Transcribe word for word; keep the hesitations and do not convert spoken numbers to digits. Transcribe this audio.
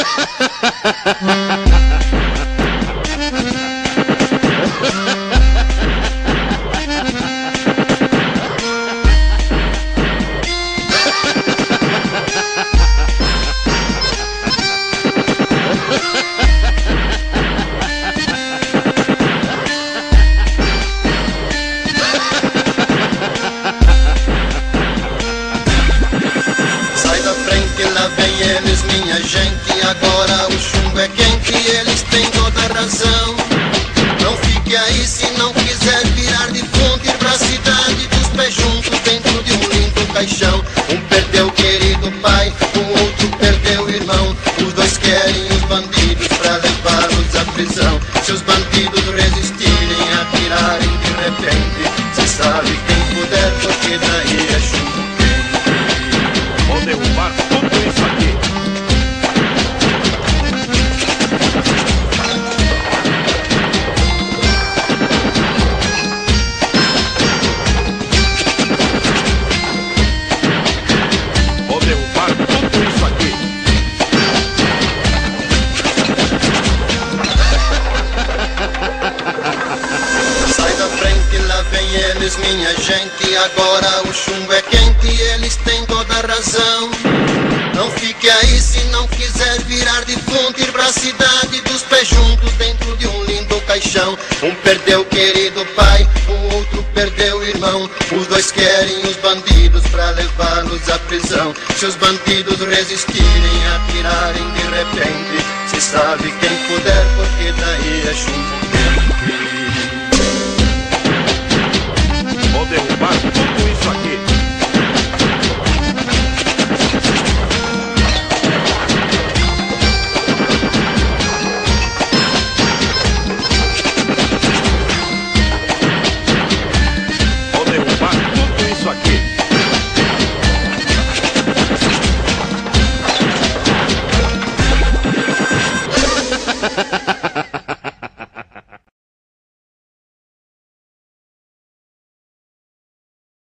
Eles, minha gente, agora o chumbo é quente e eles têm toda a razão. Não fique aí se não quiser virar defunto, ir pra cidade dos pés juntos dentro de um lindo caixão. Um perdeu o querido pai, o outro perdeu o irmão. Os dois querem os bandidos pra levá-los à prisão. Se os bandidos resistirem, atirarem de repente, se sabe quem puder, porque daí é chumbo quente. Vou derrubar tudo isso aqui. Vou derrubar tudo isso aqui. Sai da frente, lá vem eles, minha gente. Agora o chumbo é quente e eles têm toda a razão. Não fique aí se não quiser virar defunto, ir pra cidade dos pés juntos dentro de um lindo caixão. Um perdeu o querido pai, o outro perdeu o irmão. Os dois querem os bandidos pra levá-los à prisão. Se os bandidos resistirem, atirar